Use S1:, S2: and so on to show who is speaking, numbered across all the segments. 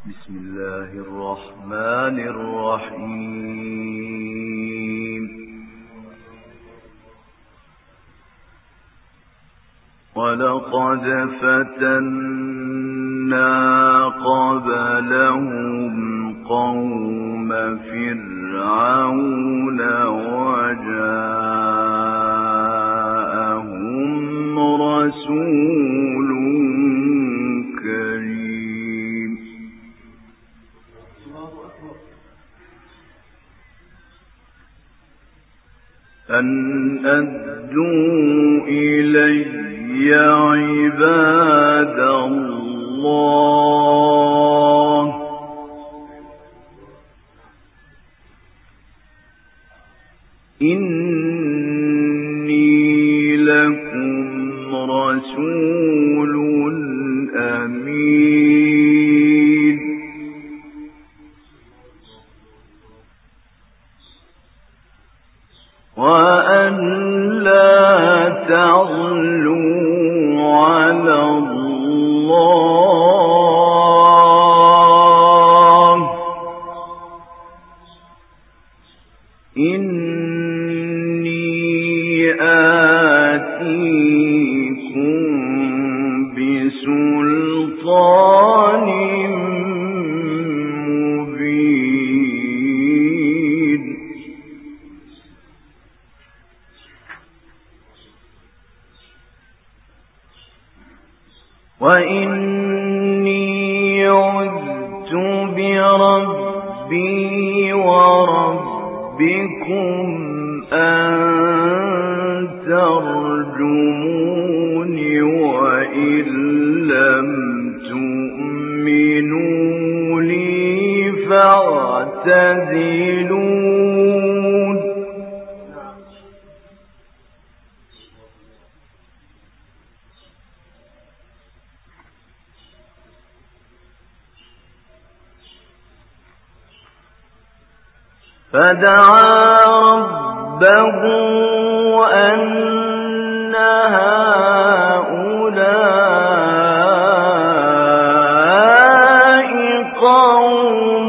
S1: بسم الله الرحمن الرحيم. ولقد فتنا قبلهم قوم فرعون وجاءهم رسول كريم أن أدوا إلي عباد الله إني لكم رسول أمين وأن لا تعلوا على الله إني آتيكم بسلطان مبين وإني عذت بربي وربكم أن ترجمون وإن لم تؤمنوا لي فاعتزلون فدعا ربه أن هؤلاء قوم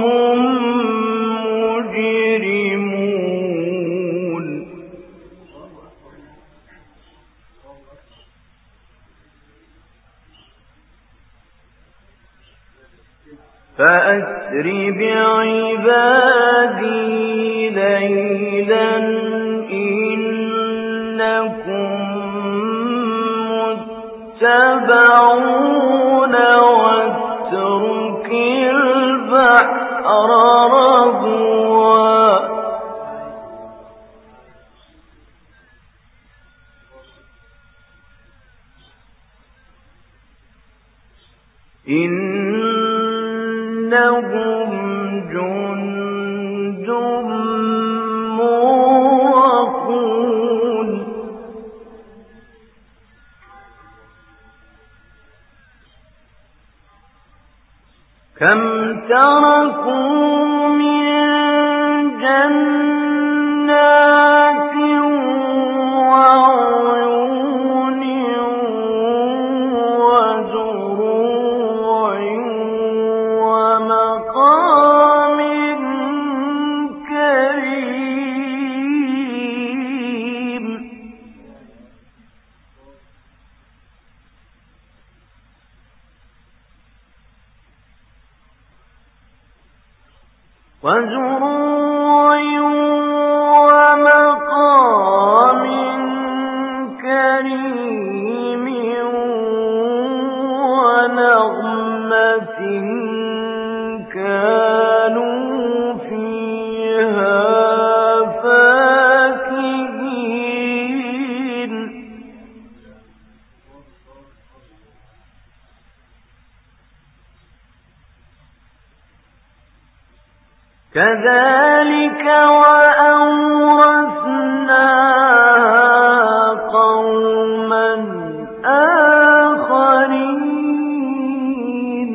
S1: مجرمون فأسر بعبادي ليلا إنكم متبعون واترك البحر رهوا إنهم جند مغرقون كم تركوا من جنات وعيون وزروع ومقام كريم وزروع ومقام كريم ونغمة كانوا فيها فاكهين كذلك وأورثناها قوما آخرين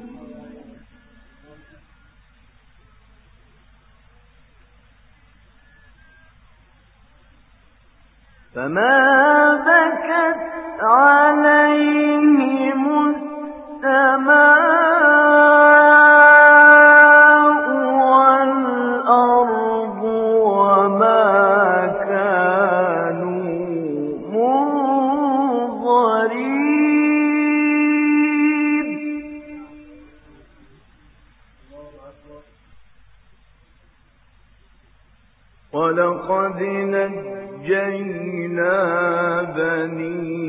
S1: فما بكت عليهم السماء وَلَقَدْ نَجَّيْنَا بَنِي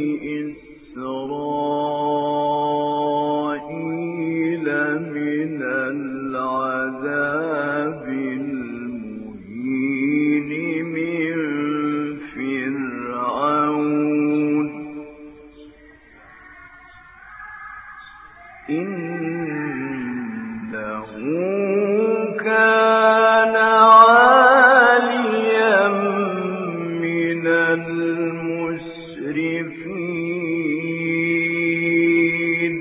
S1: إِسْرَائِيلَ مِنَ الْعَذَابِ الْمُهِينِ مِنْ فِرْعَوْنَ إِنَّهُ كَانَ عَالِيًا مِنَ الْمُسْرِفِينَ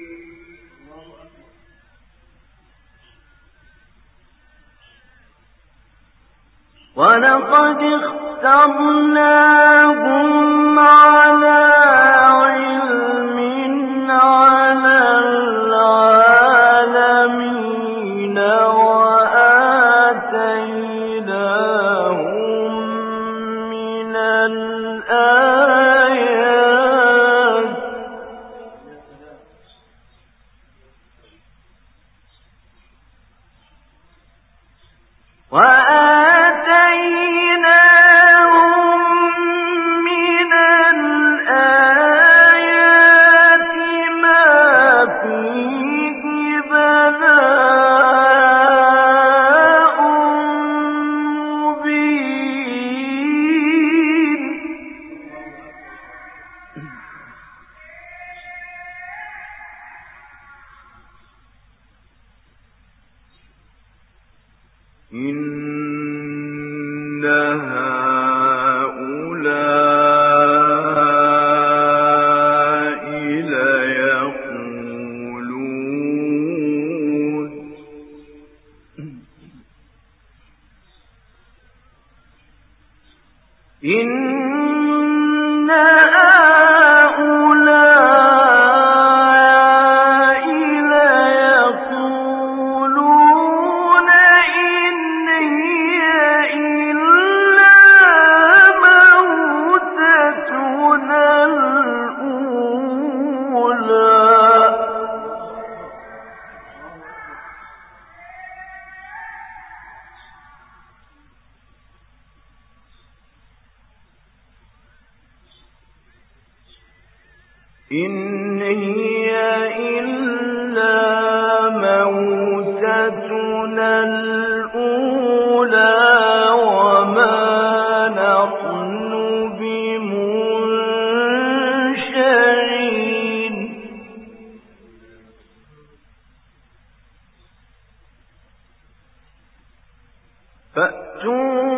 S1: وَلَقَدِ اخْتَرْنَاهُمْ عَلَى عِلْمٍ عَلَى الْعَالَمِينَ وَآتَيْنَاهُم مِّنَ الْآيَاتِ مَا فِيهِ بَلَاءٌ مُّبِينٌ إِنَّ هَٰؤُلَاءِ لَيَقُولُونَ إِنَّ هَٰؤُلَاءِ لَيَقُولُونَ إِنْ هِيَ إِلَّا مَوْتَتُنَا الْأُولَىٰ إِنْ هِيَ إِلَّا مَوْتَتُنَا الْأُولَىٰ وَمَا نَحْنُ بِمُنشَرِينَ فَأْتُوا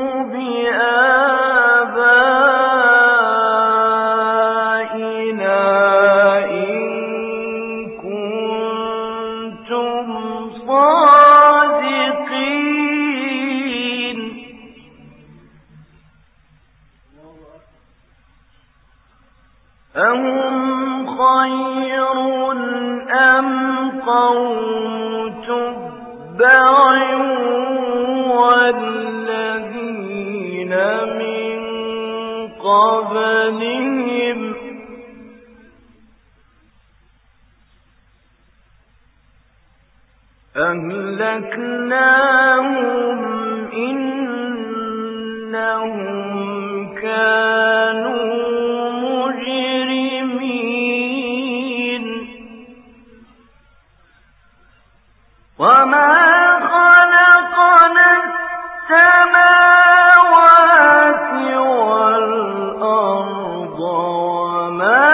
S1: بِآبَائِنَا إِن كُنتُمْ صَادِقِينَ أَهُمْ خَيْرٌ أَمْ قَوْمُ تُبَّعٍ وَالَّذِينَ مِن قَبْلِهِمْ أَهْلَكْنَاهُمْ إِنَّهُمْ كَانُوا مُجْرِمِينَ وَمَا خَلَقْنَا السَّمَاوَاتِ وَالْأَرْضَ وَمَا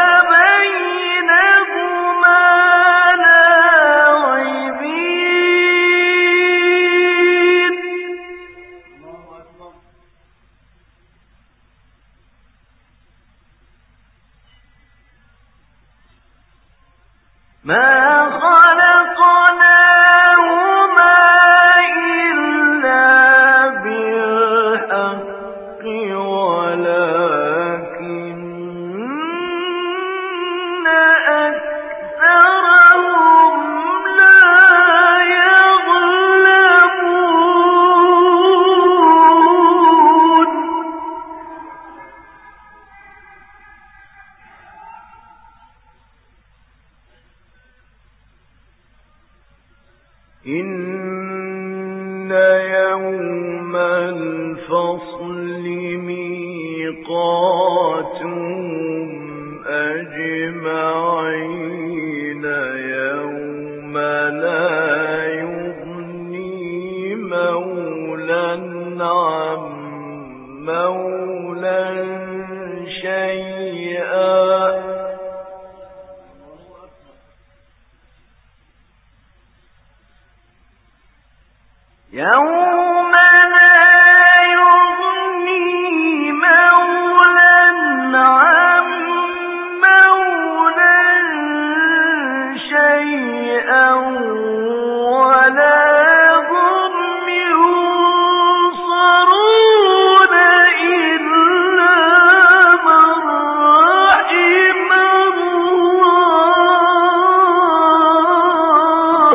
S1: بَيْنَهُمَا لَاعِبِينَ مَا خَلَقْنَاهُمَا إِلَّا بِالْحَقِّ وَلَٰكِنَّ أَكْثَرَهُمْ لَا يَعْلَمُونَ إِنَّ
S2: يوم الفصل ميقاتهم أجمعين يوم لا يغني مولى عن مولى شيئا يوم لا يغني مولى عن مولى شيئا ولا هم ينصرون إلا من رحم الله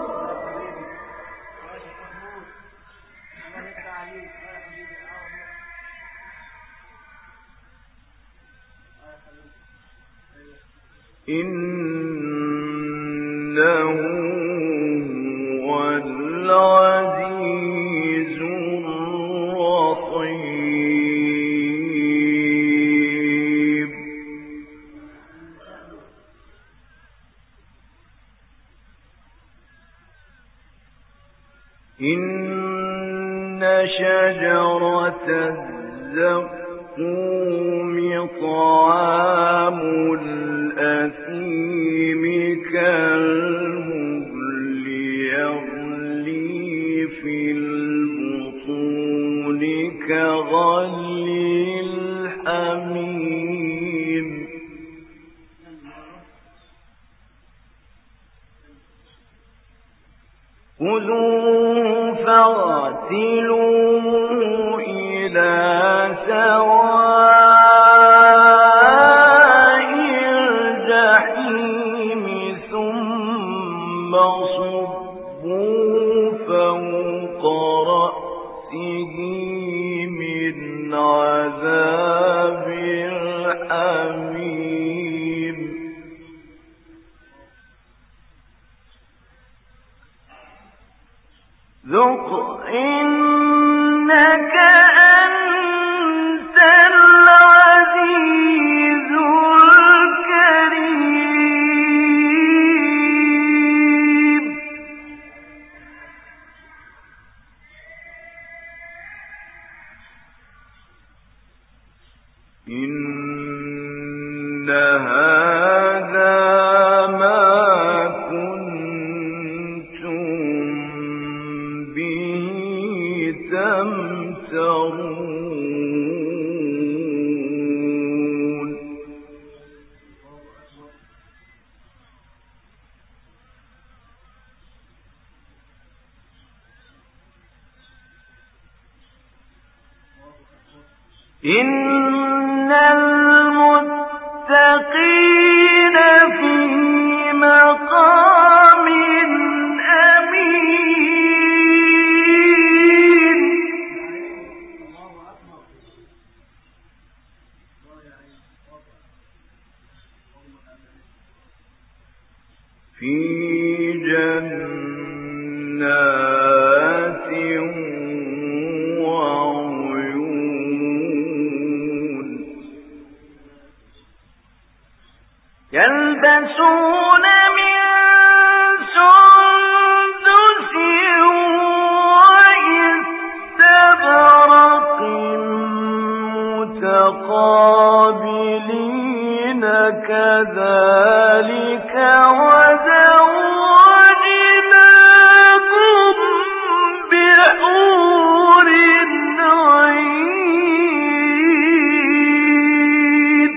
S2: إنه هو العزيز الرحيم إن شجرة الزقوم طعام الأثيم كالمهل يغلي في البطون كغلي الحميم خذوه فاغتلوه إلى سواء الجحيم ثم صبوا فوق رأسه من عذاب الحميم ذق إنك أنت العزيز الكريم إن هذا ما كنتم به تمترون إن المتقين في مقام أمين في جنات وعيون يلبسون من سندس وإستبرق متقابلين كذلك وزوجناهم بحور عين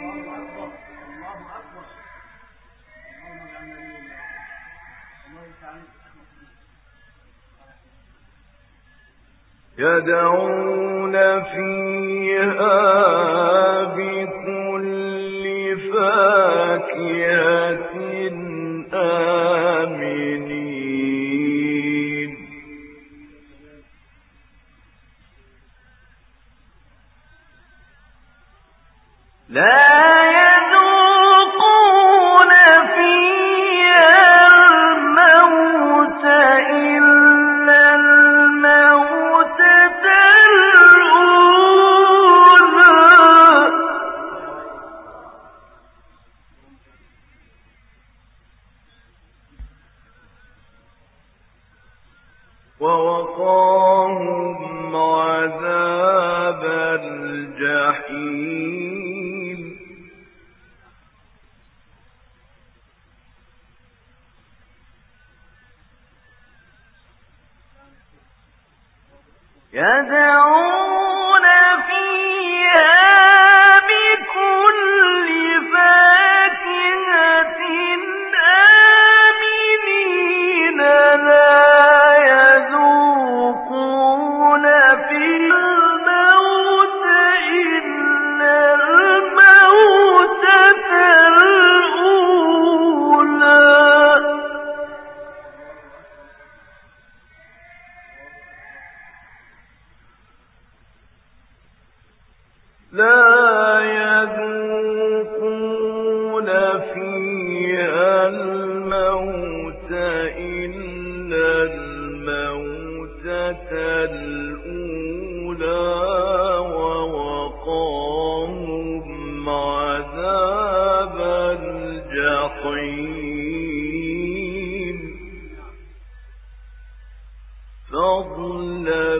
S2: يدعون فيها بكل فاكهة آمنين لا يذوقون فيها الموت إلا الموت ووقاهم عذاب الجحيم يدعون فيها بكل فاكهة آمنين لا يذوقون فيها الموت إلا الموتة الأولى لا يذوقون فيها الموت إلا الموتة الأولى ووقاهم عذاب الجحيم فضلا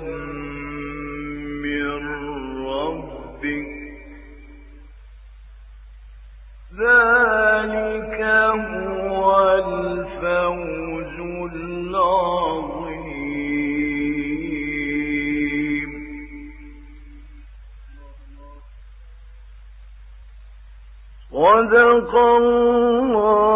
S2: من ربك ذلك هو الفوز العظيم صدق الله